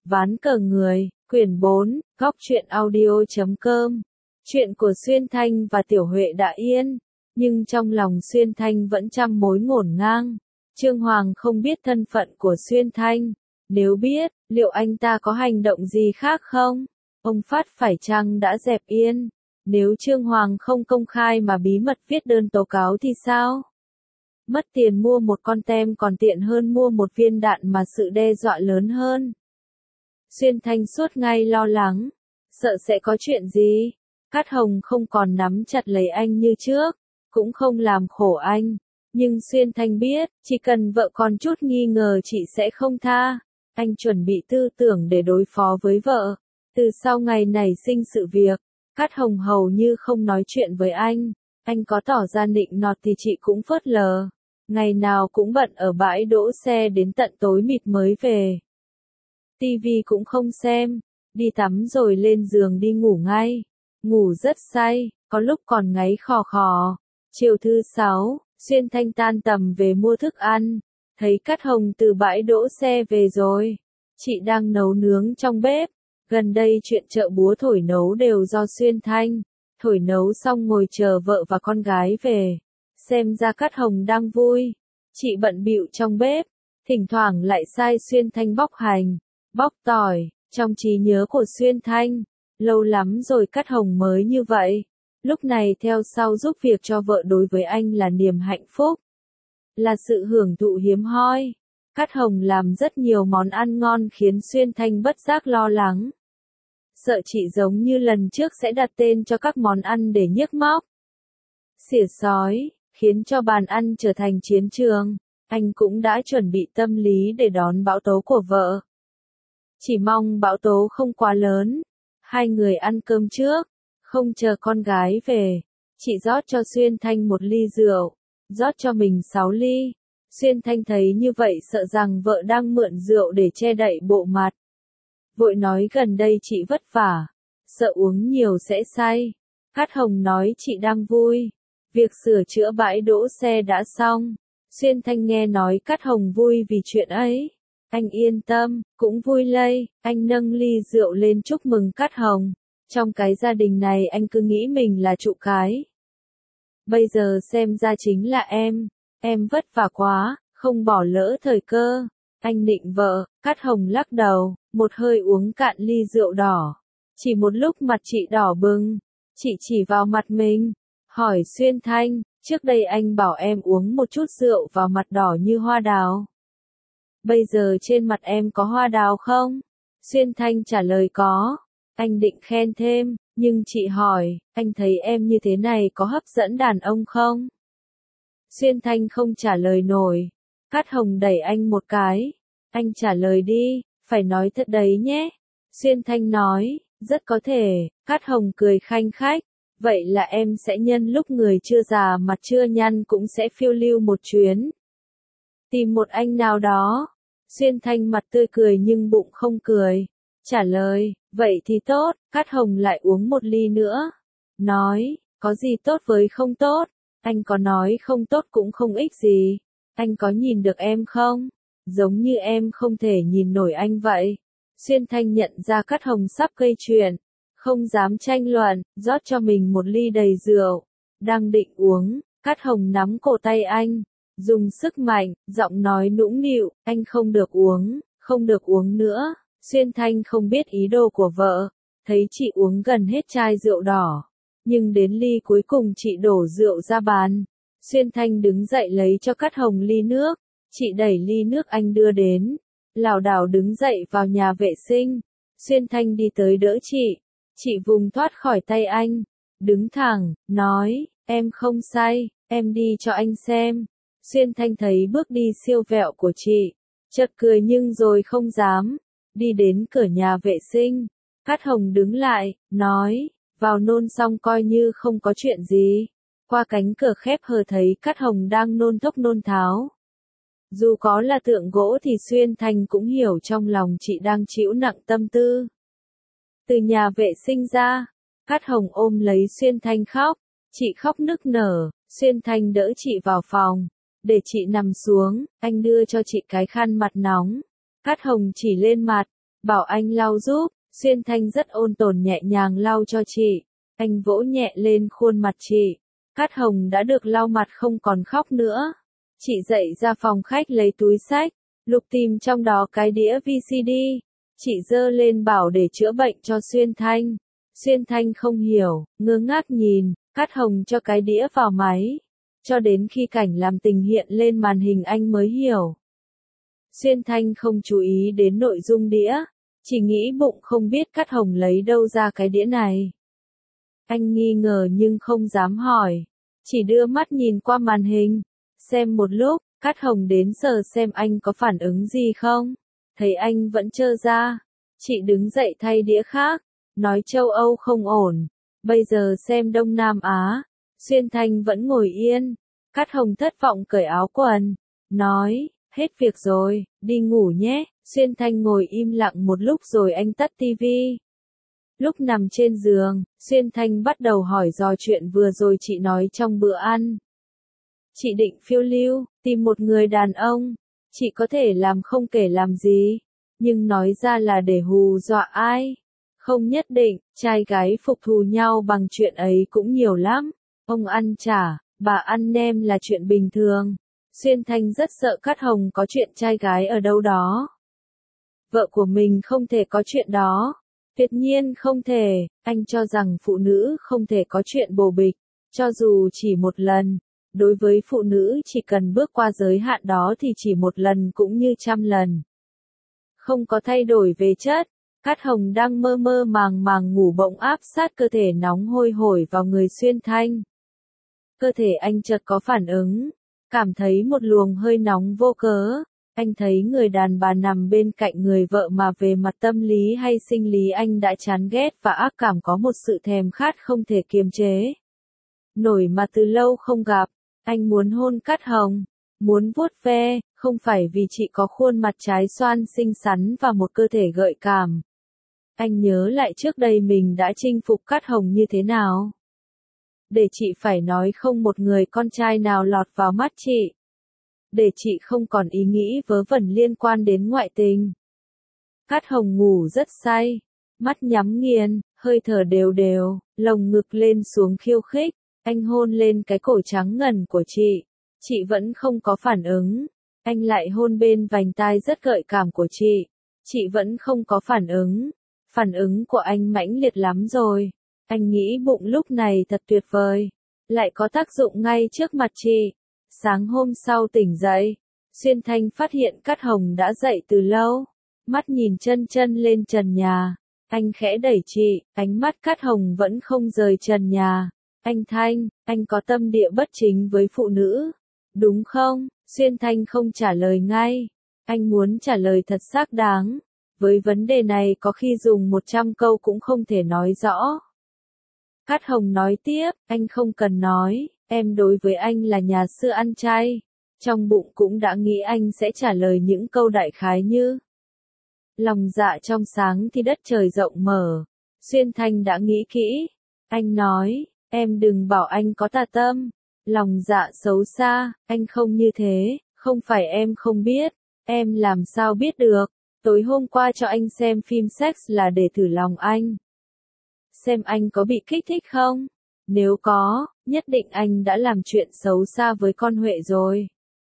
Ván cờ người, quyển 4, góc truyện audio.com. Chuyện của Xuyên Thanh và Tiểu Huệ đã yên, nhưng trong lòng Xuyên Thanh vẫn trăm mối ngổn ngang. Trương Hoàng không biết thân phận của Xuyên Thanh, nếu biết, liệu anh ta có hành động gì khác không? Ông Phát phải chăng đã dẹp yên? Nếu Trương Hoàng không công khai mà bí mật viết đơn tố cáo thì sao? Mất tiền mua một con tem còn tiện hơn mua một viên đạn mà sự đe dọa lớn hơn. Xuyên Thanh suốt ngày lo lắng, sợ sẽ có chuyện gì. Cát Hồng không còn nắm chặt lấy anh như trước, cũng không làm khổ anh. Nhưng Xuyên Thanh biết, chỉ cần vợ còn chút nghi ngờ chị sẽ không tha. Anh chuẩn bị tư tưởng để đối phó với vợ. Từ sau ngày nảy sinh sự việc, Cát Hồng hầu như không nói chuyện với anh. Anh có tỏ ra nịnh nọt thì chị cũng phớt lờ. Ngày nào cũng bận ở bãi đỗ xe đến tận tối mịt mới về. Tivi cũng không xem, đi tắm rồi lên giường đi ngủ ngay. Ngủ rất say, có lúc còn ngáy khò khò. Chiều thứ 6, Xuyên Thanh tan tầm về mua thức ăn. Thấy Cát Hồng từ bãi đỗ xe về rồi. Chị đang nấu nướng trong bếp. Gần đây chuyện chợ búa thổi nấu đều do Xuyên Thanh. Thổi nấu xong ngồi chờ vợ và con gái về. Xem ra Cát Hồng đang vui. Chị bận bịu trong bếp. Thỉnh thoảng lại sai Xuyên Thanh bóc hành, bóc tỏi. Trong trí nhớ của Xuyên Thanh, lâu lắm rồi Cát Hồng mới như vậy. Lúc này theo sau giúp việc cho vợ đối với anh là niềm hạnh phúc. Là sự hưởng thụ hiếm hoi. Cát Hồng làm rất nhiều món ăn ngon khiến Xuyên Thanh bất giác lo lắng. Sợ chị giống như lần trước sẽ đặt tên cho các món ăn để nhiếc móc. Xỉa sói, khiến cho bàn ăn trở thành chiến trường. Anh cũng đã chuẩn bị tâm lý để đón bão tố của vợ. Chỉ mong bão tố không quá lớn. Hai người ăn cơm trước, không chờ con gái về. Chị rót cho Xuyên Thanh một ly rượu, rót cho mình 6 ly. Xuyên Thanh thấy như vậy sợ rằng vợ đang mượn rượu để che đậy bộ mặt. Vội nói gần đây chị vất vả, sợ uống nhiều sẽ say. Cát Hồng nói chị đang vui. Việc sửa chữa bãi đỗ xe đã xong. Xuyên Thanh nghe nói Cát Hồng vui vì chuyện ấy. Anh yên tâm, cũng vui lây. Anh nâng ly rượu lên chúc mừng Cát Hồng. Trong cái gia đình này anh cứ nghĩ mình là trụ cái. Bây giờ xem ra chính là em vất vả quá, không bỏ lỡ thời cơ. Anh nịnh vợ. Cát Hồng lắc đầu, một hơi uống cạn ly rượu đỏ. Chỉ một lúc mặt chị đỏ bừng. Chị chỉ vào mặt mình, hỏi Xuyên Thanh, trước đây anh bảo em uống một chút rượu vào mặt đỏ như hoa đào. Bây giờ trên mặt em có hoa đào không? Xuyên Thanh trả lời có. Anh định khen thêm, nhưng chị hỏi, anh thấy em như thế này có hấp dẫn đàn ông không? Xuyên Thanh không trả lời nổi. Cát Hồng đẩy anh một cái. Anh trả lời đi, phải nói thật đấy nhé. Xuyên Thanh nói, rất có thể. Cát Hồng cười khanh khách. Vậy là em sẽ nhân lúc người chưa già mặt chưa nhăn cũng sẽ phiêu lưu một chuyến. Tìm một anh nào đó. Xuyên Thanh mặt tươi cười nhưng bụng không cười. Trả lời, vậy thì tốt. Cát Hồng lại uống một ly nữa. Nói, có gì tốt với không tốt. Anh có nói không tốt cũng không ích gì. Anh có nhìn được em không? Giống như em không thể nhìn nổi anh vậy. Xuyên Thanh nhận ra Cát Hồng sắp gây chuyện. Không dám tranh luận, rót cho mình một ly đầy rượu. Đang định uống, Cát Hồng nắm cổ tay anh. Dùng sức mạnh, giọng nói nũng nịu, anh không được uống, không được uống nữa. Xuyên Thanh không biết ý đồ của vợ. Thấy chị uống gần hết chai rượu đỏ. Nhưng đến ly cuối cùng chị đổ rượu ra bàn. Xuyên Thanh đứng dậy lấy cho Cát Hồng ly nước. Chị đẩy ly nước anh đưa đến. Lảo đảo đứng dậy vào nhà vệ sinh. Xuyên Thanh đi tới đỡ chị. Chị vùng thoát khỏi tay anh. Đứng thẳng, nói, em không say, em đi cho anh xem. Xuyên Thanh thấy bước đi siêu vẹo của chị. Chợt cười nhưng rồi không dám. Đi đến cửa nhà vệ sinh. Cát Hồng đứng lại, nói, vào nôn xong coi như không có chuyện gì. Qua cánh cửa khép hờ thấy Cát Hồng đang nôn thốc nôn tháo. Dù có là tượng gỗ thì Xuyên Thanh cũng hiểu trong lòng chị đang chịu nặng tâm tư. Từ nhà vệ sinh ra, Cát Hồng ôm lấy Xuyên Thanh khóc. Chị khóc nức nở. Xuyên Thanh đỡ chị vào phòng. Để chị nằm xuống, anh đưa cho chị cái khăn mặt nóng. Cát Hồng chỉ lên mặt. bảo anh lau giúp. Xuyên Thanh rất ôn tồn nhẹ nhàng lau cho chị. Anh vỗ nhẹ lên khuôn mặt chị. Cát Hồng đã được lau mặt không còn khóc nữa. Chị dậy ra phòng khách lấy túi xách, lục tìm trong đó cái đĩa VCD. Chị giơ lên bảo để chữa bệnh cho Xuyên Thanh. Xuyên Thanh không hiểu, ngơ ngác nhìn, Cát Hồng cho cái đĩa vào máy. Cho đến khi cảnh làm tình hiện lên màn hình anh mới hiểu. Xuyên Thanh không chú ý đến nội dung đĩa, chỉ nghĩ bụng không biết Cát Hồng lấy đâu ra cái đĩa này. Anh nghi ngờ nhưng không dám hỏi, chỉ đưa mắt nhìn qua màn hình. Xem một lúc, Cát Hồng đến sờ xem anh có phản ứng gì không. Thấy anh vẫn trơ ra, chị đứng dậy thay đĩa khác, nói châu Âu không ổn. Bây giờ xem Đông Nam Á. Xuyên Thanh vẫn ngồi yên. Cát Hồng thất vọng cởi áo quần, nói, hết việc rồi, đi ngủ nhé. Xuyên Thanh ngồi im lặng một lúc rồi anh tắt tivi. Lúc nằm trên giường, Xuyên Thanh bắt đầu hỏi dò chuyện vừa rồi chị nói trong bữa ăn. Chị định phiêu lưu, tìm một người đàn ông. Chị có thể làm không kể làm gì, nhưng nói ra là để hù dọa ai? Không nhất định, trai gái phục thù nhau bằng chuyện ấy cũng nhiều lắm. Ông ăn chả, bà ăn nem là chuyện bình thường. Xuyên Thanh rất sợ Cát Hồng có chuyện trai gái ở đâu đó. Vợ của mình không thể có chuyện đó. Tuyệt nhiên không thể. Anh cho rằng phụ nữ không thể có chuyện bồ bịch, cho dù chỉ một lần. Đối với phụ nữ chỉ cần bước qua giới hạn đó thì chỉ một lần cũng như 100 lần. Không có thay đổi về chất. Cát Hồng đang mơ mơ màng màng ngủ bỗng áp sát cơ thể nóng hôi hổi vào người Xuyên Thanh. Cơ thể anh chợt có phản ứng, cảm thấy một luồng hơi nóng vô cớ. Anh thấy người đàn bà nằm bên cạnh người vợ mà về mặt tâm lý hay sinh lý anh đã chán ghét và ác cảm, có một sự thèm khát không thể kiềm chế nổi mà từ lâu không gặp. Anh muốn hôn Cát Hồng, muốn vuốt ve, không phải vì chị có khuôn mặt trái xoan xinh xắn và một cơ thể gợi cảm. Anh nhớ lại trước đây mình đã chinh phục Cát Hồng như thế nào. Để chị phải nói không một người con trai nào lọt vào mắt chị. Để chị không còn ý nghĩ vớ vẩn liên quan đến ngoại tình. Cát Hồng ngủ rất say, mắt nhắm nghiền, hơi thở đều đều, lồng ngực lên xuống khiêu khích. Anh hôn lên cái cổ trắng ngần của chị vẫn không có phản ứng. Anh lại hôn bên vành tai rất gợi cảm của chị vẫn không có phản ứng. Phản ứng của anh mãnh liệt lắm rồi. Anh nghĩ bụng lúc này thật tuyệt vời, lại có tác dụng ngay trước mặt chị. Sáng hôm sau tỉnh dậy, Xuyên Thanh phát hiện Cát Hồng đã dậy từ lâu, mắt nhìn chân chân lên trần nhà. Anh khẽ đẩy chị, ánh mắt Cát Hồng vẫn không rời trần nhà. Anh Thanh, anh có tâm địa bất chính với phụ nữ, đúng không? Xuyên Thanh không trả lời ngay. Anh muốn trả lời thật xác đáng. Với vấn đề này có khi dùng 100 câu cũng không thể nói rõ. Cát Hồng nói tiếp, anh không cần nói, em đối với anh là nhà sư ăn chay. Trong bụng cũng đã nghĩ anh sẽ trả lời những câu đại khái như lòng dạ trong sáng thì đất trời rộng mở. Xuyên Thanh đã nghĩ kỹ. Anh nói, em đừng bảo anh có tà tâm, lòng dạ xấu xa, anh không như thế, không phải em không biết, em làm sao biết được. Tối hôm qua cho anh xem phim sex là để thử lòng anh. Xem anh có bị kích thích không? Nếu có, nhất định anh đã làm chuyện xấu xa với con Huệ rồi.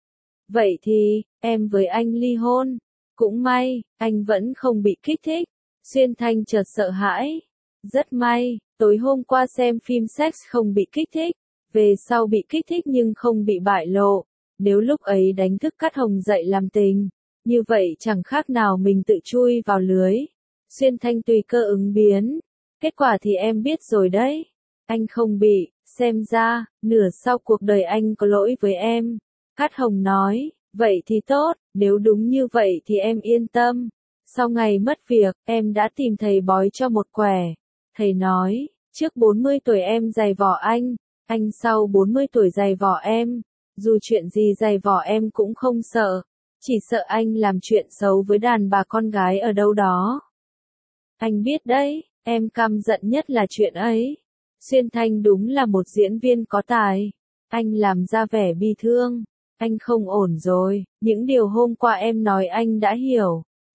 Vậy thì, em với anh ly hôn. Cũng may, anh vẫn không bị kích thích. Xuyên Thanh chợt sợ hãi. Rất may, tối hôm qua xem phim sex không bị kích thích. Về sau bị kích thích nhưng không bị bại lộ. Nếu lúc ấy đánh thức Cát Hồng dậy làm tình, như vậy chẳng khác nào mình tự chui vào lưới. Xuyên Thanh tùy cơ ứng biến. Kết quả thì em biết rồi đấy. Anh không bị, xem ra, nửa sau cuộc đời anh có lỗi với em. Cát Hồng nói, vậy thì tốt, nếu đúng như vậy thì em yên tâm. Sau ngày mất việc, em đã tìm thầy bói cho một quẻ. Thầy nói, trước 40 tuổi em giày vò anh sau 40 tuổi giày vò em. Dù chuyện gì giày vò em cũng không sợ. Chỉ sợ anh làm chuyện xấu với đàn bà con gái ở đâu đó. Anh biết đấy, em căm giận nhất là chuyện ấy. Xuyên Thanh đúng là một diễn viên có tài. Anh làm ra vẻ bi thương. Anh không ổn rồi, những điều hôm qua em nói anh đã hiểu.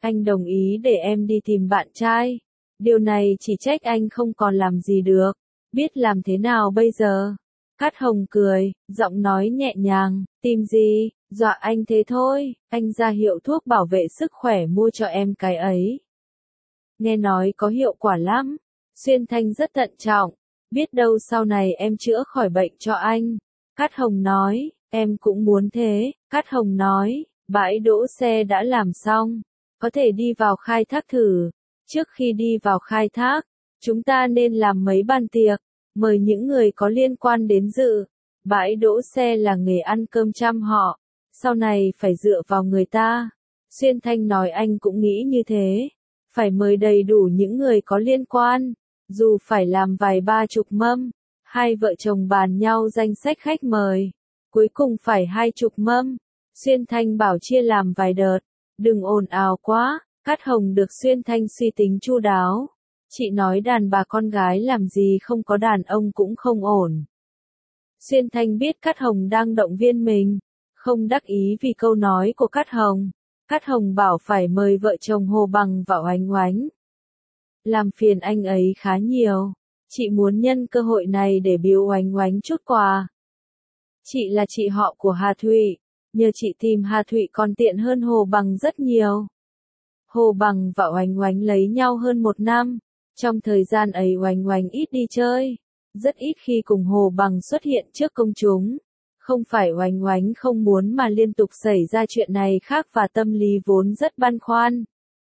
Anh đồng ý để em đi tìm bạn trai. Điều này chỉ trách anh không còn làm gì được. Biết làm thế nào bây giờ? Cát Hồng cười, giọng nói nhẹ nhàng, tìm gì, dọa anh thế thôi, anh ra hiệu thuốc bảo vệ sức khỏe mua cho em cái ấy. Nghe nói có hiệu quả lắm. Xuyên Thanh rất thận trọng, biết đâu sau này em chữa khỏi bệnh cho anh. Cát Hồng nói, em cũng muốn thế. Cát Hồng nói, bãi đỗ xe đã làm xong, có thể đi vào khai thác thử. Trước khi đi vào khai thác, chúng ta nên làm mấy bàn tiệc, mời những người có liên quan đến dự. Bãi đỗ xe là nghề ăn cơm trăm họ, sau này phải dựa vào người ta. Xuyên Thanh nói anh cũng nghĩ như thế, phải mời đầy đủ những người có liên quan, dù phải làm vài ba chục mâm. Hai vợ chồng bàn nhau danh sách khách mời, cuối cùng phải 20 mâm. Xuyên Thanh bảo chia làm vài đợt, đừng ồn ào quá. Cát Hồng được Xuyên Thanh suy tính chu đáo. Chị nói đàn bà con gái làm gì không có đàn ông cũng không ổn. Xuyên Thanh biết Cát Hồng đang động viên mình, không đắc ý vì câu nói của Cát Hồng. Cát Hồng bảo phải mời vợ chồng Hồ Bằng và Oánh Oánh. Làm phiền anh ấy khá nhiều. Chị muốn nhân cơ hội này để biếu Oánh Oánh chút quà. Chị là chị họ của Hà Thụy, nhờ chị tìm Hà Thụy còn tiện hơn Hồ Bằng rất nhiều. Hồ Bằng và Oánh Oánh lấy nhau hơn 1 năm. Trong thời gian ấy Oánh Oánh ít đi chơi, rất ít khi cùng Hồ Bằng xuất hiện trước công chúng. Không phải Oánh Oánh không muốn mà liên tục xảy ra chuyện này khác và tâm lý vốn rất băn khoăn.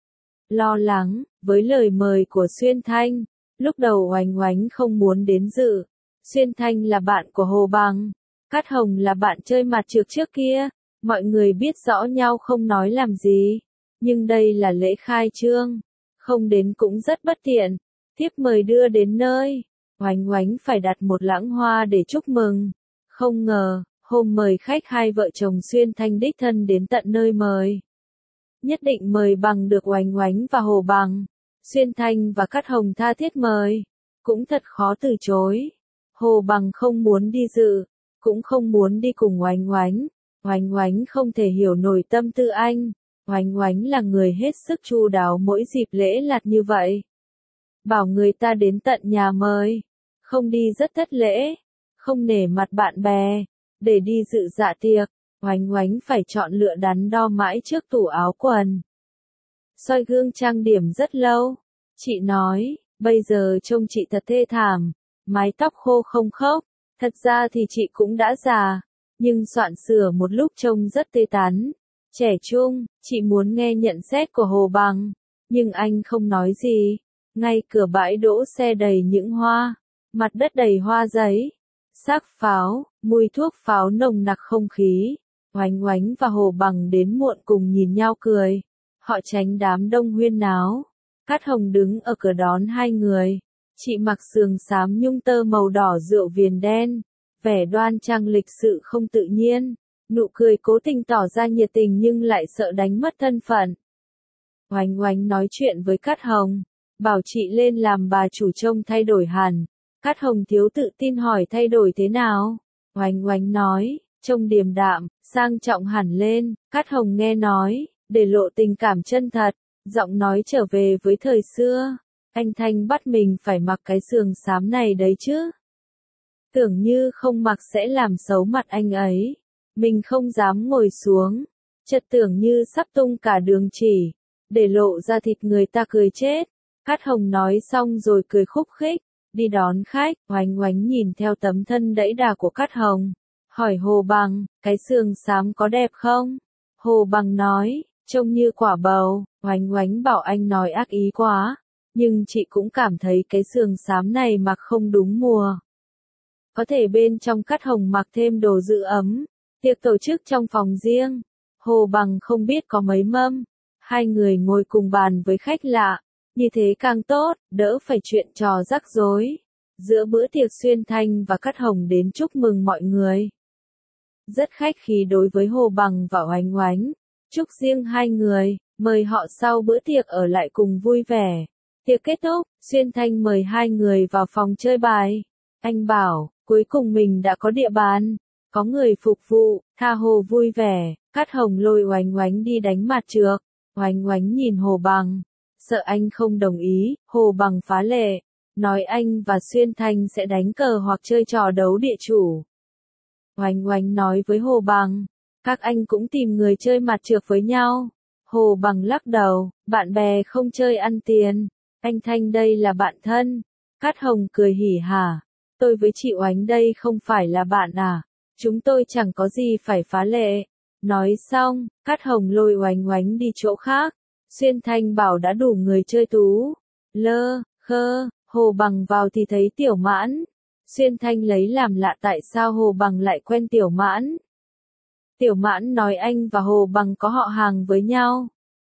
Lo lắng, với lời mời của Xuyên Thanh, lúc đầu Oánh Oánh không muốn đến dự. Xuyên Thanh là bạn của Hồ Bằng, Cát Hồng là bạn chơi mặt trược trước kia, mọi người biết rõ nhau không nói làm gì. Nhưng đây là lễ khai trương, không đến cũng rất bất tiện. Thiếp mời đưa đến nơi, Oánh Oánh phải đặt một lẵng hoa để chúc mừng. Không ngờ, hôm mời khách hai vợ chồng Xuyên Thanh đích thân đến tận nơi mời. Nhất định mời bằng được Oánh Oánh và Hồ Bằng. Xuyên Thanh và Cát Hồng tha thiết mời, cũng thật khó từ chối. Hồ Bằng không muốn đi dự, cũng không muốn đi cùng Oánh Oánh. Oánh Oánh không thể hiểu nổi tâm tư anh. Oánh Oánh là người hết sức chu đáo mỗi dịp lễ lạt như vậy. Bảo người ta đến tận nhà mời, không đi rất thất lễ, không nể mặt bạn bè, để đi dự dạ tiệc. Oánh Oánh phải chọn lựa đắn đo mãi trước tủ áo quần. Soi gương trang điểm rất lâu. Chị nói, bây giờ trông chị thật thê thảm, mái tóc khô không khốc. Thật ra thì chị cũng đã già, nhưng soạn sửa một lúc trông rất tươi tắn. Trẻ trung, chị muốn nghe nhận xét của Hồ Bằng, nhưng anh không nói gì. Ngay cửa bãi đỗ xe đầy những hoa, mặt đất đầy hoa giấy, xác pháo, mùi thuốc pháo nồng nặc không khí. Oánh Oánh và Hồ Bằng đến muộn cùng nhìn nhau cười. Họ tránh đám đông huyên náo. Cát Hồng đứng ở cửa đón hai người. Chị mặc sườn xám nhung tơ màu đỏ rượu viền đen, vẻ đoan trang lịch sự không tự nhiên. Nụ cười cố tình tỏ ra nhiệt tình nhưng lại sợ đánh mất thân phận. Oánh Oánh nói chuyện với Cát Hồng, bảo chị lên làm bà chủ trông thay đổi hẳn. Cát Hồng thiếu tự tin hỏi thay đổi thế nào. Oánh Oánh nói, trông điềm đạm, sang trọng hẳn lên. Cát Hồng nghe nói, để lộ tình cảm chân thật, giọng nói trở về với thời xưa. Anh Thanh bắt mình phải mặc cái sườn xám này đấy chứ. Tưởng như không mặc sẽ làm xấu mặt anh ấy. Mình không dám ngồi xuống, chợt tưởng như sắp tung cả đường chỉ, để lộ ra thịt người ta cười chết. Cát Hồng nói xong rồi cười khúc khích, đi đón khách. Oánh Oánh nhìn theo tấm thân đẫy đà của Cát Hồng, hỏi Hồ Bằng, cái sườn xám có đẹp không? Hồ Bằng nói, trông như quả bầu. Oánh Oánh bảo anh nói ác ý quá, nhưng chị cũng cảm thấy cái sườn xám này mặc không đúng mùa. Có thể bên trong Cát Hồng mặc thêm đồ giữ ấm. Tiệc tổ chức trong phòng riêng. Hồ Bằng không biết có mấy mâm. Hai người ngồi cùng bàn với khách lạ. Như thế càng tốt, đỡ phải chuyện trò rắc rối. Giữa bữa tiệc Xuyên Thanh và Cát Hồng đến chúc mừng mọi người. Rất khách khí đối với Hồ Bằng và Oánh Oánh. Chúc riêng hai người, mời họ sau bữa tiệc ở lại cùng vui vẻ. Tiệc kết thúc, Xuyên Thanh mời hai người vào phòng chơi bài. Anh bảo, cuối cùng mình đã có địa bàn. Có người phục vụ, tha hồ vui vẻ. Cát Hồng lôi Oánh Oánh đi đánh mặt trược. Oánh Oánh nhìn Hồ Bằng, sợ anh không đồng ý, Hồ Bằng phá lệ, nói anh và Xuyên Thanh sẽ đánh cờ hoặc chơi trò đấu địa chủ. Oánh Oánh nói với Hồ Bằng, các anh cũng tìm người chơi mặt trược với nhau. Hồ Bằng lắc đầu, bạn bè không chơi ăn tiền, anh Thanh đây là bạn thân. Cát Hồng cười hỉ hả, tôi với chị Oánh đây không phải là bạn à, chúng tôi chẳng có gì phải phá lệ. Nói xong, Cát Hồng lôi Oánh Oánh đi chỗ khác, Xuyên Thanh bảo đã đủ người chơi tú. Lơ, khơ, Hồ Bằng vào thì thấy Tiểu Mãn. Xuyên Thanh lấy làm lạ tại sao Hồ Bằng lại quen Tiểu Mãn. Tiểu Mãn nói anh và Hồ Bằng có họ hàng với nhau.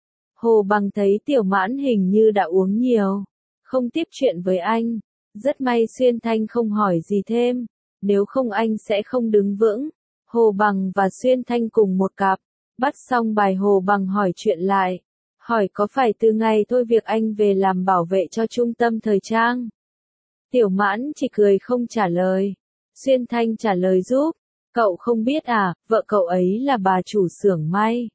Hồ Bằng thấy Tiểu Mãn hình như đã uống nhiều, không tiếp chuyện với anh. Rất may Xuyên Thanh không hỏi gì thêm, nếu không anh sẽ không đứng vững. Hồ Bằng và Xuyên Thanh cùng một cặp, bắt xong bài Hồ Bằng hỏi chuyện lại. Hỏi có phải từ ngày thôi việc anh về làm bảo vệ cho trung tâm thời trang. Tiểu Mãn chỉ cười không trả lời. Xuyên Thanh trả lời giúp. Cậu không biết à, vợ cậu ấy là bà chủ xưởng may.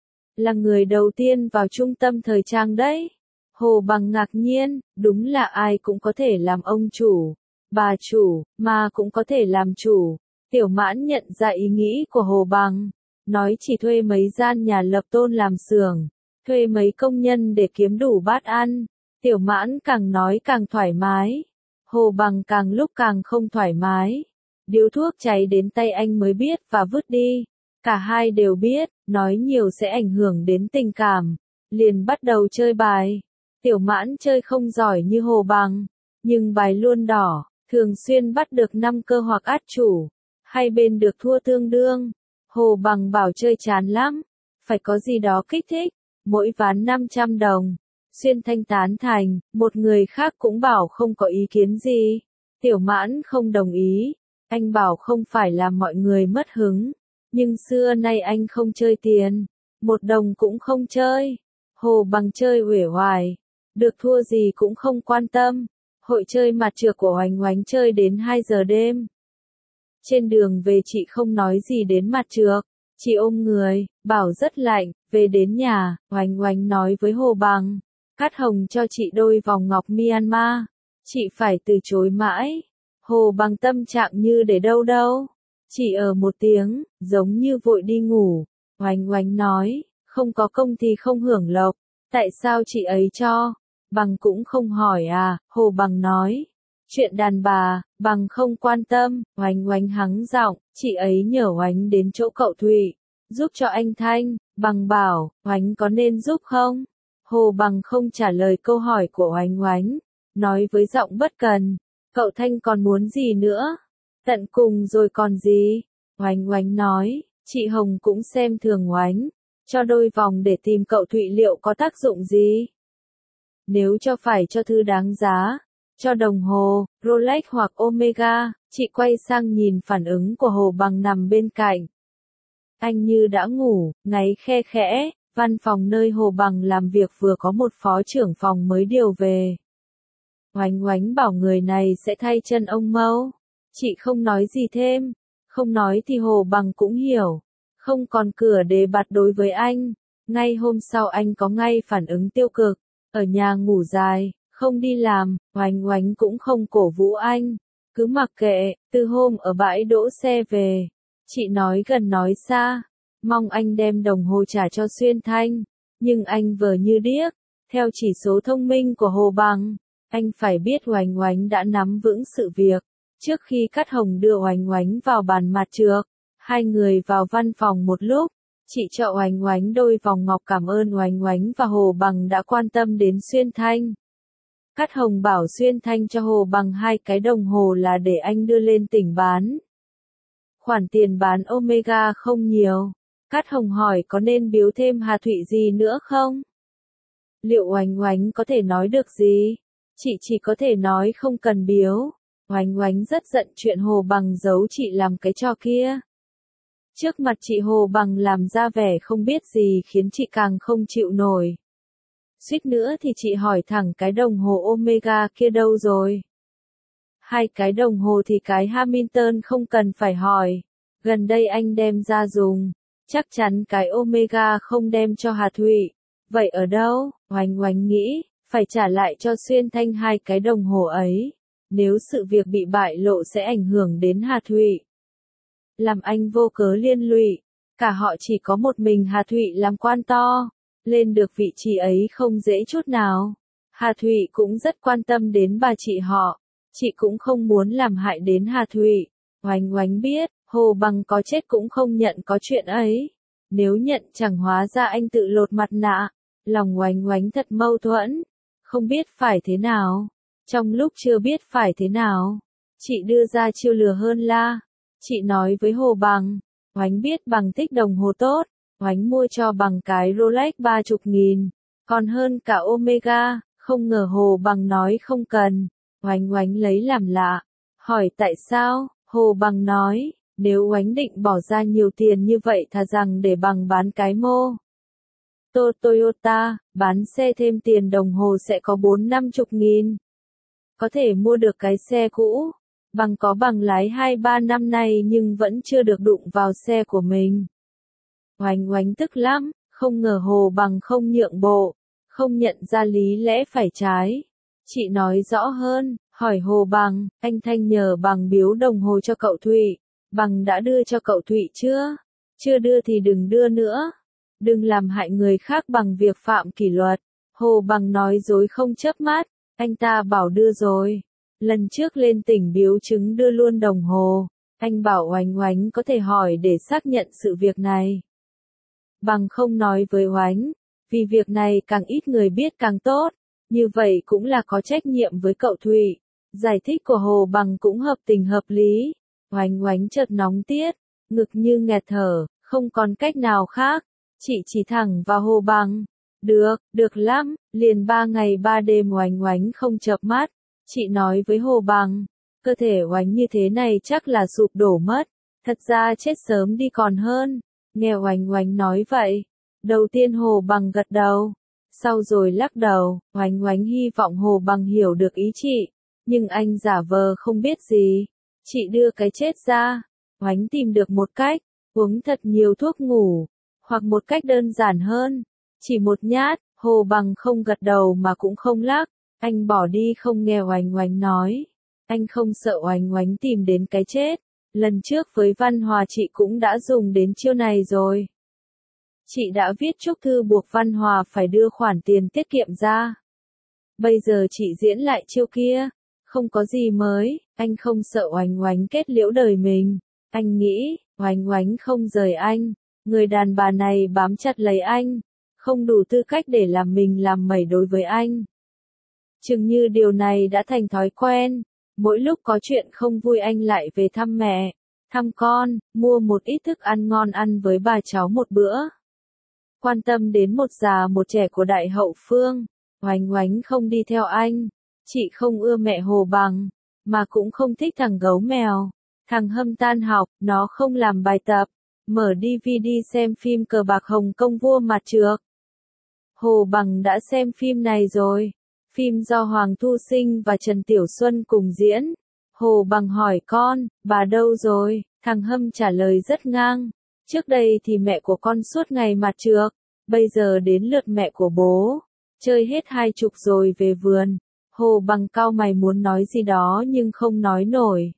Là người đầu tiên vào trung tâm thời trang đấy. Hồ Bằng ngạc nhiên, đúng là ai cũng có thể làm ông chủ, bà chủ, mà cũng có thể làm chủ. Tiểu Mãn nhận ra ý nghĩ của Hồ Bằng, nói chỉ thuê mấy gian nhà lập tôn làm xưởng, thuê mấy công nhân để kiếm đủ bát ăn. Tiểu Mãn càng nói càng thoải mái. Hồ Bằng càng lúc càng không thoải mái. Điếu thuốc cháy đến tay anh mới biết và vứt đi. Cả hai đều biết, nói nhiều sẽ ảnh hưởng đến tình cảm. Liền bắt đầu chơi bài. Tiểu Mãn chơi không giỏi như Hồ Bằng, nhưng bài luôn đỏ, thường xuyên bắt được 5 cơ hoặc át chủ. Hai bên được thua tương đương. Hồ Bằng bảo chơi chán lắm, phải có gì đó kích thích. Mỗi ván 500 đồng. Xuyên Thanh tán thành, một người khác cũng bảo không có ý kiến gì. Tiểu Mãn không đồng ý. Anh bảo không phải làm mọi người mất hứng. Nhưng xưa nay anh không chơi tiền. 1 đồng cũng không chơi. Hồ Bằng chơi uể oải. Được thua gì cũng không quan tâm. Hội chơi mặt trược của Oánh Oánh chơi đến 2 giờ đêm. Trên đường về chị không nói gì đến mặt trược. Chị ôm người, bảo rất lạnh. Về đến nhà, Oánh Oánh nói với Hồ Bằng. Cát Hồng cho chị đôi vòng ngọc Myanmar. Chị phải từ chối mãi. Hồ Bằng tâm trạng như để đâu đâu. Chỉ ở 1 tiếng, giống như vội đi ngủ. Oánh Oánh nói, không có công thì không hưởng lộc. Tại sao chị ấy cho? Bằng cũng không hỏi à, Hồ Bằng nói. Chuyện đàn bà, Bằng không quan tâm. Oánh Oánh hắng giọng, chị ấy nhờ Oánh đến chỗ cậu Thụy, giúp cho anh Thanh. Bằng bảo, Oánh có nên giúp không? Hồ Bằng không trả lời câu hỏi của Oánh Oánh, nói với giọng bất cần, cậu Thanh còn muốn gì nữa? Tận cùng rồi còn gì? Oánh Oánh nói, chị Hồng cũng xem thường Oánh, cho đôi vòng để tìm cậu Thụy liệu có tác dụng gì? Nếu cho phải cho thứ đáng giá, cho đồng hồ, Rolex hoặc Omega, chị quay sang nhìn phản ứng của Hồ Bằng nằm bên cạnh. Anh như đã ngủ, ngáy khe khẽ, văn phòng nơi Hồ Bằng làm việc vừa có một phó trưởng phòng mới điều về. Oánh Oánh bảo người này sẽ thay chân ông Mâu. Chị không nói gì thêm. Không nói thì Hồ Bằng cũng hiểu. Không còn cửa để bạt đối với anh. Ngay hôm sau anh có ngay phản ứng tiêu cực. Ở nhà ngủ dài, không đi làm, Oánh Oánh cũng không cổ vũ anh. Cứ mặc kệ, từ hôm ở bãi đỗ xe về. Chị nói gần nói xa. Mong anh đem đồng hồ trả cho Xuyên Thanh. Nhưng anh vờ như điếc. Theo chỉ số thông minh của Hồ Bằng, anh phải biết Oánh Oánh đã nắm vững sự việc. Trước khi Cát Hồng đưa Oánh Oánh vào bàn mặt trược, hai người vào văn phòng một lúc. Chị cho Oánh Oánh đôi vòng ngọc cảm ơn Oánh Oánh và Hồ Bằng đã quan tâm đến Xuyên Thanh. Cát Hồng bảo Xuyên Thanh cho Hồ Bằng 2 cái đồng hồ là để anh đưa lên tỉnh bán. Khoản tiền bán Omega không nhiều. Cát Hồng hỏi có nên biếu thêm Hà Thụy gì nữa không? Liệu Oánh Oánh có thể nói được gì? Chị chỉ có thể nói không cần biếu. Oánh Oánh rất giận chuyện Hồ Bằng giấu chị làm cái trò kia. Trước mặt chị Hồ Bằng làm ra vẻ không biết gì khiến chị càng không chịu nổi. Suýt nữa thì chị hỏi thẳng cái đồng hồ Omega kia đâu rồi? 2 cái đồng hồ thì cái Hamilton không cần phải hỏi. Gần đây anh đem ra dùng. Chắc chắn cái Omega không đem cho Hà Thụy. Vậy ở đâu? Oánh Oánh nghĩ, phải trả lại cho Xuyên Thanh 2 cái đồng hồ ấy. Nếu sự việc bị bại lộ sẽ ảnh hưởng đến Hà Thụy. Làm anh vô cớ liên lụy. Cả họ chỉ có một mình Hà Thụy làm quan to. Lên được vị trí ấy không dễ chút nào. Hà Thụy cũng rất quan tâm đến bà chị họ. Chị cũng không muốn làm hại đến Hà Thụy. Oánh Oánh biết, Hồ Bằng có chết cũng không nhận có chuyện ấy. Nếu nhận chẳng hóa ra anh tự lột mặt nạ. Lòng Oánh Oánh thật mâu thuẫn. Không biết phải thế nào. Trong lúc chưa biết phải thế nào, chị đưa ra chiêu lừa hơn la. Chị nói với Hồ Bằng, Oánh biết Bằng thích đồng hồ tốt. Oánh mua cho Bằng cái Rolex 30.000. Còn hơn cả Omega. Không ngờ Hồ Bằng nói không cần. Oánh Oánh lấy làm lạ. Hỏi tại sao? Hồ Bằng nói, nếu Oánh định bỏ ra nhiều tiền như vậy thà rằng để Bằng bán cái mô Toyota, bán xe thêm tiền đồng hồ sẽ có 40-50 nghìn. Có thể mua được cái xe cũ. Bằng có bằng lái 2-3 năm nay nhưng vẫn chưa được đụng vào xe của mình. Oánh Oánh tức lắm, không ngờ Hồ Bằng không nhượng bộ, không nhận ra lý lẽ phải trái. Chị nói rõ hơn, hỏi Hồ Bằng, anh Thanh nhờ Bằng biếu đồng hồ cho cậu Thụy. Bằng đã đưa cho cậu Thụy chưa? Chưa đưa thì đừng đưa nữa. Đừng làm hại người khác bằng việc phạm kỷ luật. Hồ Bằng nói dối không chớp mắt, anh ta bảo đưa rồi. Lần trước lên tỉnh biếu chứng đưa luôn đồng hồ. Anh bảo Oánh Oánh có thể hỏi để xác nhận sự việc này. Bằng không nói với Oánh, vì việc này càng ít người biết càng tốt. Như vậy cũng là có trách nhiệm với cậu Thụy. Giải thích của Hồ Bằng cũng hợp tình hợp lý. Oánh Oánh chợt nóng tiết, ngực như nghẹt thở, không còn cách nào khác. Chị chỉ thẳng vào Hồ Bằng. Được lắm, liền 3 ngày 3 đêm Oánh Oánh không chợp mắt. Chị nói với Hồ Bằng, cơ thể Oánh như thế này chắc là sụp đổ mất. Thật ra chết sớm đi còn hơn. Nghe Oánh Oánh nói vậy, đầu tiên Hồ Bằng gật đầu, sau rồi lắc đầu. Oánh Oánh hy vọng Hồ Bằng hiểu được ý chị, nhưng anh giả vờ không biết gì. Chị đưa cái chết ra. Oánh tìm được một cách, uống thật nhiều thuốc ngủ, hoặc một cách đơn giản hơn, chỉ một nhát. Hồ Bằng không gật đầu mà cũng không lắc. Anh bỏ đi không nghe Oánh Oánh nói. Anh không sợ Oánh Oánh tìm đến cái chết. Lần trước với Văn Hòa chị cũng đã dùng đến chiêu này rồi. Chị đã viết chúc thư buộc Văn Hòa phải đưa khoản tiền tiết kiệm ra. Bây giờ chị diễn lại chiêu kia. Không có gì mới, anh không sợ Oánh Oánh kết liễu đời mình. Anh nghĩ, Oánh Oánh không rời anh. Người đàn bà này bám chặt lấy anh. Không đủ tư cách để làm mình làm mẩy đối với anh. Chừng như điều này đã thành thói quen. Mỗi lúc có chuyện không vui anh lại về thăm mẹ, thăm con, mua một ít thức ăn ngon ăn với bà cháu một bữa. Quan tâm đến một già một trẻ của Đại Hậu Phương. Oánh Oánh không đi theo anh. Chị không ưa mẹ Hồ Bằng, mà cũng không thích thằng gấu mèo. Thằng Hâm tan học, nó không làm bài tập, mở DVD xem phim Cờ bạc Hồng Kông vua mặt trược. Hồ Bằng đã xem phim này rồi. Phim do Hoàng Thu Sinh và Trần Tiểu Xuân cùng diễn. Hồ Bằng hỏi con, bà đâu rồi? Thằng Hâm trả lời rất ngang. Trước đây thì mẹ của con suốt ngày mặt trược. Bây giờ đến lượt mẹ của bố. Chơi hết 20 rồi về vườn. Hồ Bằng cau mày muốn nói gì đó nhưng không nói nổi.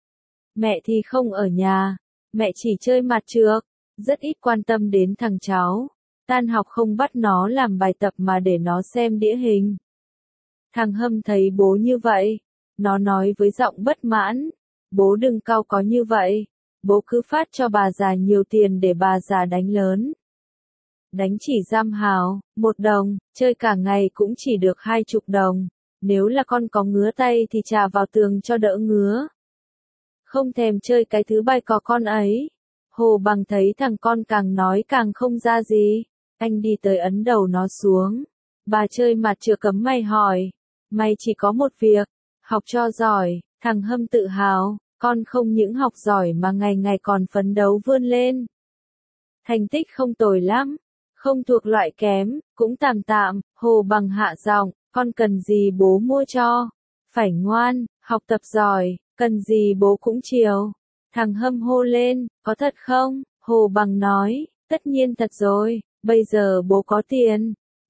Mẹ thì không ở nhà. Mẹ chỉ chơi mặt trược. Rất ít quan tâm đến thằng cháu. Tan học không bắt nó làm bài tập mà để nó xem đĩa hình. Thằng Hâm thấy bố như vậy. Nó nói với giọng bất mãn. Bố đừng cau có như vậy. Bố cứ phát cho bà già nhiều tiền để bà già đánh lớn. Đánh chỉ giam hào, 1 đồng, chơi cả ngày cũng chỉ được 20 đồng. Nếu là con có ngứa tay thì chà vào tường cho đỡ ngứa. Không thèm chơi cái thứ bài cò con ấy. Hồ Bằng thấy thằng con càng nói càng không ra gì. Anh đi tới ấn đầu nó xuống. Bà chơi mặt trược cấm mày hỏi. Mày chỉ có một việc, học cho giỏi. Thằng Hâm tự hào, con không những học giỏi mà ngày ngày còn phấn đấu vươn lên. Thành tích không tồi lắm, không thuộc loại kém, cũng tạm tạm. Hồ Bằng hạ giọng, con cần gì bố mua cho. Phải ngoan, học tập giỏi, cần gì bố cũng chiều. Thằng Hâm hô lên, có thật không? Hồ Bằng nói, tất nhiên thật rồi, bây giờ bố có tiền.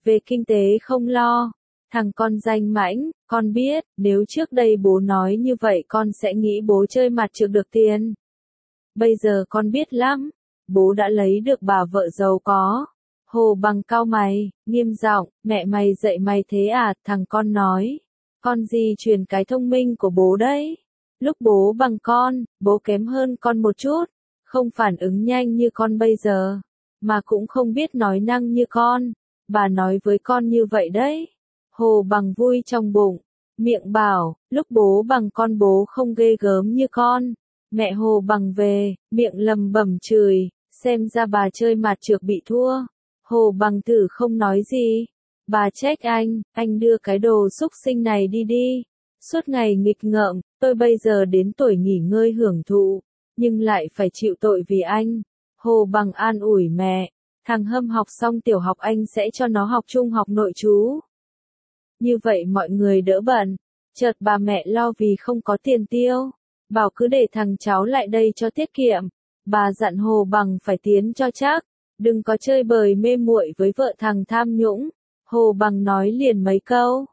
về kinh tế không lo. Thằng con danh mãnh, con biết, nếu trước đây bố nói như vậy con sẽ nghĩ bố chơi mặt trược được tiền. Bây giờ con biết lắm, bố đã lấy được bà vợ giàu có. Hồ Bằng cau mày, nghiêm giọng, mẹ mày dạy mày thế à, thằng con nói. Con gì truyền cái thông minh của bố đấy. Lúc bố bằng con, bố kém hơn con một chút, không phản ứng nhanh như con bây giờ, mà cũng không biết nói năng như con. Bà nói với con như vậy đấy. Hồ Bằng vui trong bụng, miệng bảo, lúc bố bằng con bố không ghê gớm như con. Mẹ Hồ Bằng về, miệng lầm bẩm chửi, xem ra bà chơi mặt trược bị thua. Hồ Bằng thử không nói gì. Bà trách anh đưa cái đồ xúc sinh này đi đi. Suốt ngày nghịch ngợm, tôi bây giờ đến tuổi nghỉ ngơi hưởng thụ, nhưng lại phải chịu tội vì anh. Hồ Bằng an ủi mẹ, thằng Hâm học xong tiểu học anh sẽ cho nó học trung học nội trú. Như vậy mọi người đỡ bận. Chợt bà mẹ lo vì không có tiền tiêu, bảo cứ để thằng cháu lại đây cho tiết kiệm. Bà dặn Hồ Bằng phải tiến cho chắc, đừng có chơi bời mê muội với vợ thằng tham nhũng. Hồ Bằng nói liền mấy câu,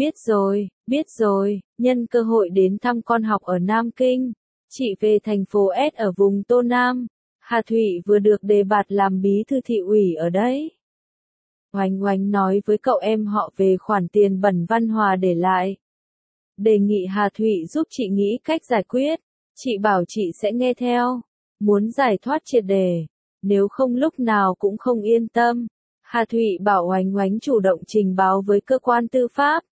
biết rồi, nhân cơ hội đến thăm con học ở Nam Kinh. Chị về thành phố S ở vùng Tô Nam. Hà Thụy vừa được đề bạt làm bí thư thị ủy ở đấy. Oánh Oánh nói với cậu em họ về khoản tiền Bẩn Văn Hòa để lại. Đề nghị Hà Thụy giúp chị nghĩ cách giải quyết. Chị bảo chị sẽ nghe theo. Muốn giải thoát triệt để. Nếu không lúc nào cũng không yên tâm. Hà Thụy bảo Oánh Oánh chủ động trình báo với cơ quan tư pháp.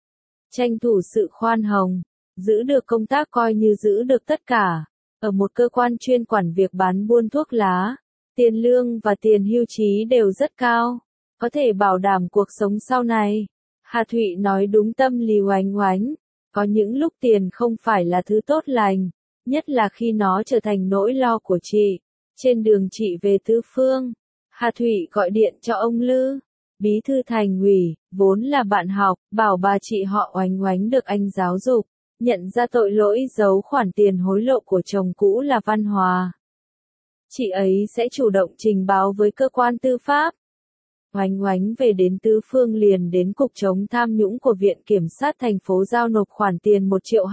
Tranh thủ sự khoan hồng. Giữ được công tác coi như giữ được tất cả. Ở một cơ quan chuyên quản việc bán buôn thuốc lá, tiền lương và tiền hưu trí đều rất cao, có thể bảo đảm cuộc sống sau này. Hà Thụy nói đúng tâm lý Oánh Oánh. Có những lúc tiền không phải là thứ tốt lành, nhất là khi nó trở thành nỗi lo của chị. Trên đường chị về Tứ Phương, Hà Thụy gọi điện cho ông Lư, bí thư thành ủy, vốn là bạn học, bảo bà chị họ Oánh Oánh được anh giáo dục, nhận ra tội lỗi giấu khoản tiền hối lộ của chồng cũ là Văn Hòa. Chị ấy sẽ chủ động trình báo với cơ quan tư pháp. Oánh Oánh về đến Tứ Phương liền đến Cục chống tham nhũng của Viện Kiểm sát thành phố giao nộp khoản tiền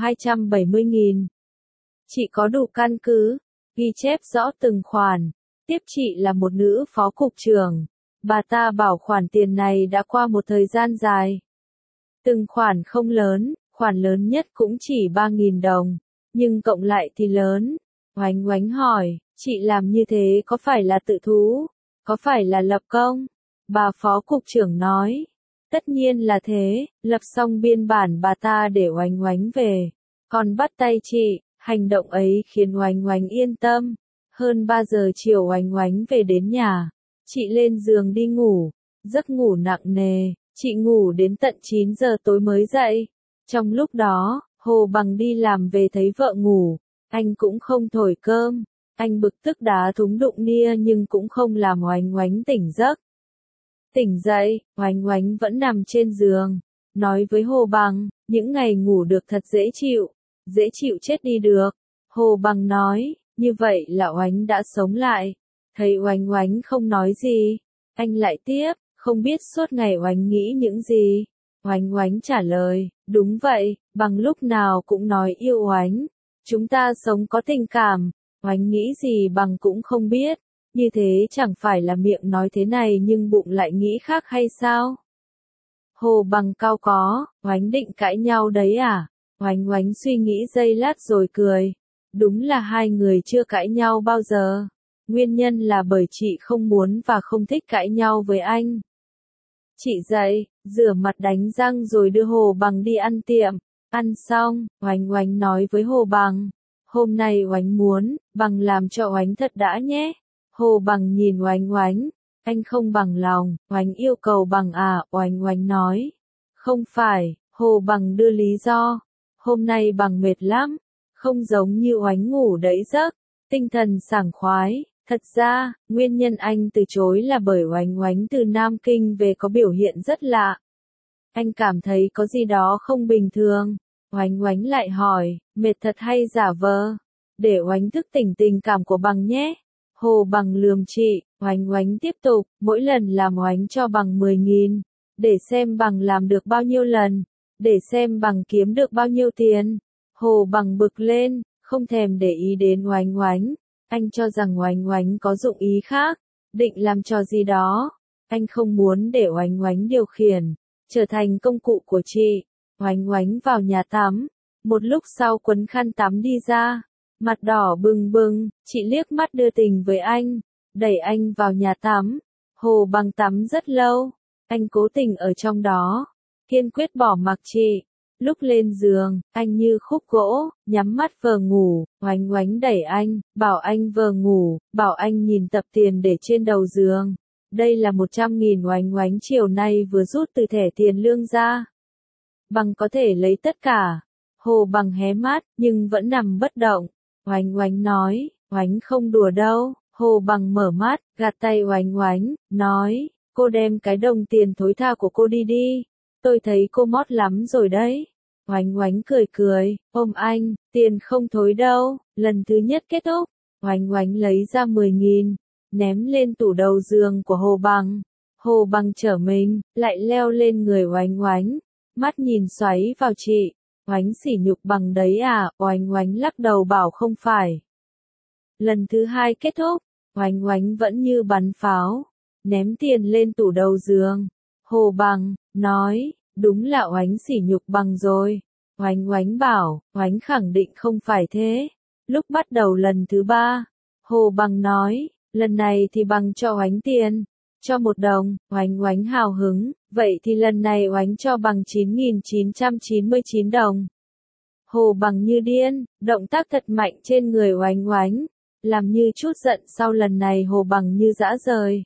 1.270.000. Chị có đủ căn cứ, ghi chép rõ từng khoản. Tiếp chị là một nữ phó cục trưởng. Bà ta bảo khoản tiền này đã qua một thời gian dài. Từng khoản không lớn, khoản lớn nhất cũng chỉ 3.000 đồng, nhưng cộng lại thì lớn. Oánh Oánh hỏi, chị làm như thế có phải là tự thú? Có phải là lập công? Bà phó cục trưởng nói, tất nhiên là thế. Lập xong biên bản bà ta để Oánh Oánh về, còn bắt tay chị. Hành động ấy khiến Oánh Oánh yên tâm. Hơn 3 giờ chiều Oánh Oánh về đến nhà. Chị lên giường đi ngủ. Giấc ngủ nặng nề. Chị ngủ đến tận 9 giờ tối mới dậy. Trong lúc đó, Hồ Bằng đi làm về thấy vợ ngủ. Anh cũng không thổi cơm. Anh bực tức đá thúng đụng nia nhưng cũng không làm Oánh Oánh tỉnh giấc. Tỉnh dậy, Oánh Oánh vẫn nằm trên giường. Nói với Hồ Bằng, những ngày ngủ được thật dễ chịu chết đi được. Hồ Bằng nói, như vậy là Oánh đã sống lại. Thấy Oánh Oánh không nói gì, anh lại tiếp, không biết suốt ngày Oánh nghĩ những gì. Oánh Oánh trả lời, đúng vậy, Bằng lúc nào cũng nói yêu Oánh. Chúng ta sống có tình cảm, Oánh nghĩ gì Bằng cũng không biết. Như thế chẳng phải là miệng nói thế này nhưng bụng lại nghĩ khác hay sao? Hồ Bằng cau có, Oánh định cãi nhau đấy à? Oánh Oánh suy nghĩ giây lát rồi cười. Đúng là hai người chưa cãi nhau bao giờ. Nguyên nhân là bởi chị không muốn và không thích cãi nhau với anh. Chị dậy, rửa mặt đánh răng rồi đưa Hồ Bằng đi ăn tiệm. Ăn xong, Oánh Oánh nói với Hồ Bằng. Hôm nay Oánh muốn, Bằng làm cho Oánh thật đã nhé. Hồ Bằng nhìn Oánh Oánh. Anh không bằng lòng, Oánh yêu cầu Bằng à, Oánh Oánh nói. Không phải, Hồ Bằng đưa lý do. Hôm nay Bằng mệt lắm, không giống như Oánh ngủ đẫy giấc, tinh thần sảng khoái. Thật ra, nguyên nhân anh từ chối là bởi Oánh Oánh từ Nam Kinh về có biểu hiện rất lạ. Anh cảm thấy có gì đó không bình thường. Oánh Oánh lại hỏi, mệt thật hay giả vờ? Để Oánh thức tỉnh tình cảm của Bằng nhé. Hồ Bằng lườm chị, Oánh Oánh tiếp tục, mỗi lần làm Oánh cho Bằng 10.000. để xem Bằng làm được bao nhiêu lần, để xem Bằng kiếm được bao nhiêu tiền. Hồ Bằng bực lên, không thèm để ý đến Oánh Oánh. Anh cho rằng Oánh Oánh có dụng ý khác, định làm trò gì đó. Anh không muốn để Oánh Oánh điều khiển, trở thành công cụ của chị. Oánh Oánh vào nhà tắm, một lúc sau quấn khăn tắm đi ra, mặt đỏ bừng bừng, chị liếc mắt đưa tình với anh, đẩy anh vào nhà tắm. Hồ Bằng tắm rất lâu, anh cố tình ở trong đó, kiên quyết bỏ mặc chị. Lúc lên giường, anh như khúc gỗ, nhắm mắt vờ ngủ. Oánh Oánh đẩy anh, bảo anh vờ ngủ, bảo anh nhìn tập tiền để trên đầu giường. Đây là 100.000 Oánh Oánh chiều nay vừa rút từ thẻ tiền lương ra. Bằng có thể lấy tất cả. Hồ Bằng hé mắt, nhưng vẫn nằm bất động. Oánh Oánh nói, Oánh không đùa đâu. Hồ Bằng mở mắt, gạt tay Oánh Oánh, nói, cô đem cái đồng tiền thối tha của cô đi đi. Tôi thấy cô mót lắm rồi đấy. Oánh Oánh cười cười, ôm anh, tiền không thối đâu. Lần thứ nhất kết thúc, Oánh Oánh lấy ra 10.000, ném lên tủ đầu giường của Hồ Bằng. Hồ Bằng trở mình, lại leo lên người Oánh Oánh, mắt nhìn xoáy vào chị. Oánh sỉ nhục Bằng đấy à? Oánh Oánh lắc đầu bảo không phải. Lần thứ hai kết thúc, Oánh Oánh vẫn như bắn pháo, ném tiền lên tủ đầu giường. Hồ Bằng nói, đúng là Oánh sỉ nhục Bằng rồi. Oánh Oánh bảo, Oánh khẳng định không phải thế. Lúc bắt đầu lần thứ ba, Hồ Bằng nói, lần này thì Bằng cho Oánh tiền, cho 1 đồng. Oánh Oánh hào hứng, vậy thì lần này Oánh cho Bằng 9.999 đồng. Hồ Bằng như điên, động tác thật mạnh trên người Oánh Oánh, làm như chút giận. Sau lần này Hồ Bằng như dã rời,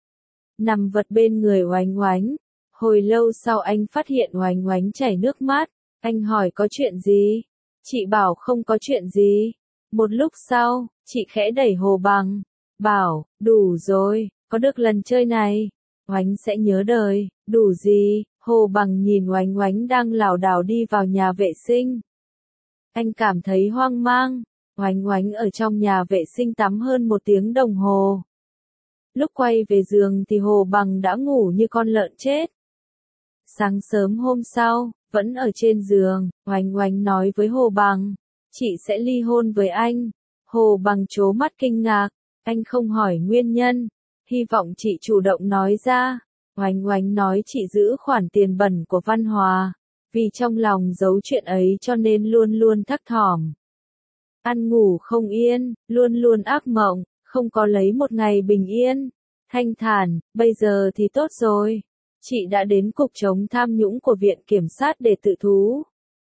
nằm vật bên người Oánh Oánh. Hồi lâu sau anh phát hiện Oánh Oánh chảy nước mắt. Anh hỏi có chuyện gì? Chị bảo không có chuyện gì. Một lúc sau, chị khẽ đẩy Hồ Bằng, bảo, đủ rồi, có được lần chơi này, Oánh sẽ nhớ đời. Đủ gì? Hồ Bằng nhìn Oánh Oánh đang lảo đảo đi vào nhà vệ sinh. Anh cảm thấy hoang mang. Oánh Oánh ở trong nhà vệ sinh tắm hơn 1 tiếng đồng hồ. Lúc quay về giường thì Hồ Bằng đã ngủ như con lợn chết. Sáng sớm hôm sau, vẫn ở trên giường, Oánh Oánh nói với Hồ Bằng, chị sẽ ly hôn với anh. Hồ Bằng trố mắt kinh ngạc, anh không hỏi nguyên nhân, hy vọng chị chủ động nói ra. Oánh Oánh nói chị giữ khoản tiền bẩn của Văn Hòa, vì trong lòng giấu chuyện ấy cho nên luôn luôn thấp thỏm. Ăn ngủ không yên, luôn luôn ác mộng, không có lấy một ngày bình yên, thanh thản. Bây giờ thì tốt rồi. Chị đã đến cục chống tham nhũng của Viện Kiểm sát để tự thú.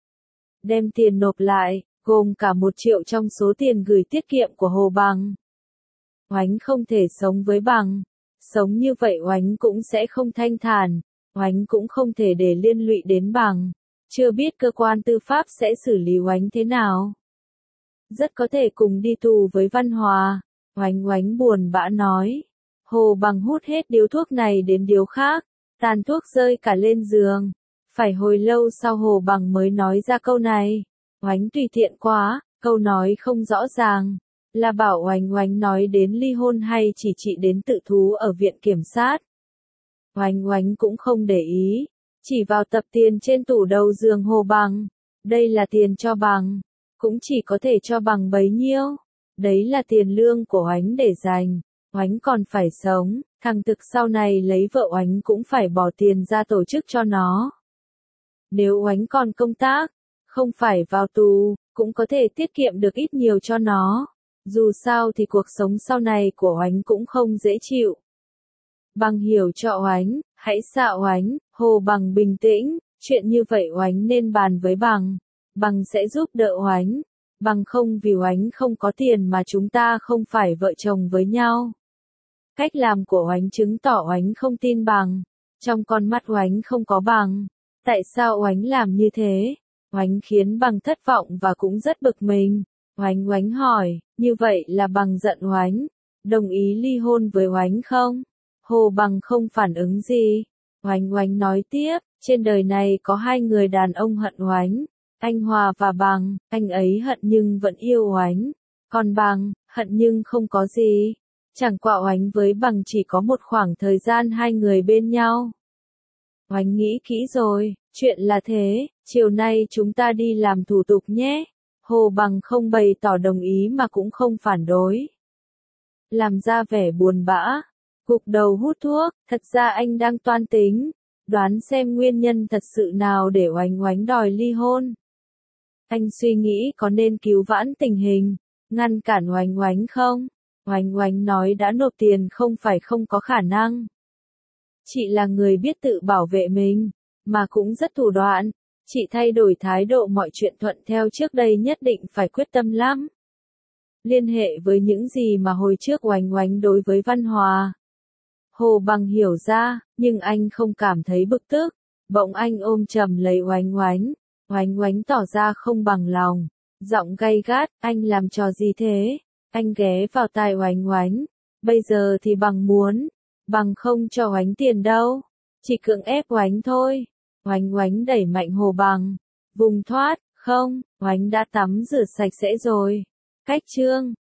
Đem tiền nộp lại, gồm cả 1 triệu trong số tiền gửi tiết kiệm của Hồ Bằng. Oánh không thể sống với Bằng. Sống như vậy Oánh cũng sẽ không thanh thản. Oánh cũng không thể để liên lụy đến Bằng. Chưa biết cơ quan tư pháp sẽ xử lý Oánh thế nào. Rất có thể cùng đi tù với Văn Hòa. Oánh Oánh buồn bã nói. Hồ Bằng hút hết điếu thuốc này đến điếu khác. Tàn thuốc rơi cả lên giường. Phải hồi lâu sau Hồ Bằng mới nói ra câu này. Oánh tùy tiện quá, câu nói không rõ ràng. Là bảo Oánh Oánh nói đến ly hôn hay chỉ chị đến tự thú ở Viện Kiểm sát. Oánh Oánh cũng không để ý. Chỉ vào tập tiền trên tủ đầu giường Hồ Bằng. Đây là tiền cho Bằng. Cũng chỉ có thể cho Bằng bấy nhiêu. Đấy là tiền lương của Oánh để dành. Oánh còn phải sống. Thằng Thực sau này lấy vợ Oánh cũng phải bỏ tiền ra tổ chức cho nó. Nếu Oánh còn công tác, không phải vào tù, cũng có thể tiết kiệm được ít nhiều cho nó. Dù sao thì cuộc sống sau này của Oánh cũng không dễ chịu. Bằng hiểu cho Oánh, hãy xạo Oánh. Hồ Bằng bình tĩnh, chuyện như vậy Oánh nên bàn với Bằng. Bằng sẽ giúp đỡ Oánh. Bằng không vì Oánh không có tiền mà chúng ta không phải vợ chồng với nhau. Cách làm của Oánh chứng tỏ Oánh không tin Bằng. Trong con mắt Oánh không có Bằng. Tại sao Oánh làm như thế? Oánh khiến Bằng thất vọng và cũng rất bực mình. Oánh hỏi, như vậy là Bằng giận Oánh, đồng ý ly hôn với Oánh không? Hồ Bằng không phản ứng gì. Oánh nói tiếp, trên đời này có 2 người đàn ông hận Oánh, anh Hòa và Bằng. Anh ấy hận nhưng vẫn yêu Oánh, còn Bằng, hận nhưng không có gì. Chẳng qua Oánh với Bằng chỉ có một khoảng thời gian 2 người bên nhau. Oánh nghĩ kỹ rồi, chuyện là thế, chiều nay chúng ta đi làm thủ tục nhé. Hồ Bằng không bày tỏ đồng ý mà cũng không phản đối. Làm ra vẻ buồn bã, gục đầu hút thuốc, thật ra anh đang toan tính, đoán xem nguyên nhân thật sự nào để Oánh Oánh đòi ly hôn. Anh suy nghĩ có nên cứu vãn tình hình, ngăn cản Oánh Oánh không? Oánh Oánh nói đã nộp tiền không phải không có khả năng. Chị là người biết tự bảo vệ mình, mà cũng rất thủ đoạn. Chị thay đổi thái độ mọi chuyện thuận theo trước đây nhất định phải quyết tâm lắm. Liên hệ với những gì mà hồi trước Oánh Oánh đối với Văn Hòa. Hồ Bằng hiểu ra, nhưng anh không cảm thấy bực tức. Bỗng anh ôm chầm lấy Oánh Oánh. Oánh Oánh tỏ ra không bằng lòng. Giọng gay gắt, anh làm trò gì thế? Anh ghé vào tai Oánh Oánh. Bây giờ thì Bằng muốn. Bằng không cho Oánh tiền đâu. Chỉ cưỡng ép Oánh thôi. Oánh Oánh đẩy mạnh Hồ Bằng. Vùng thoát, không, Oánh đã tắm rửa sạch sẽ rồi. Cách chương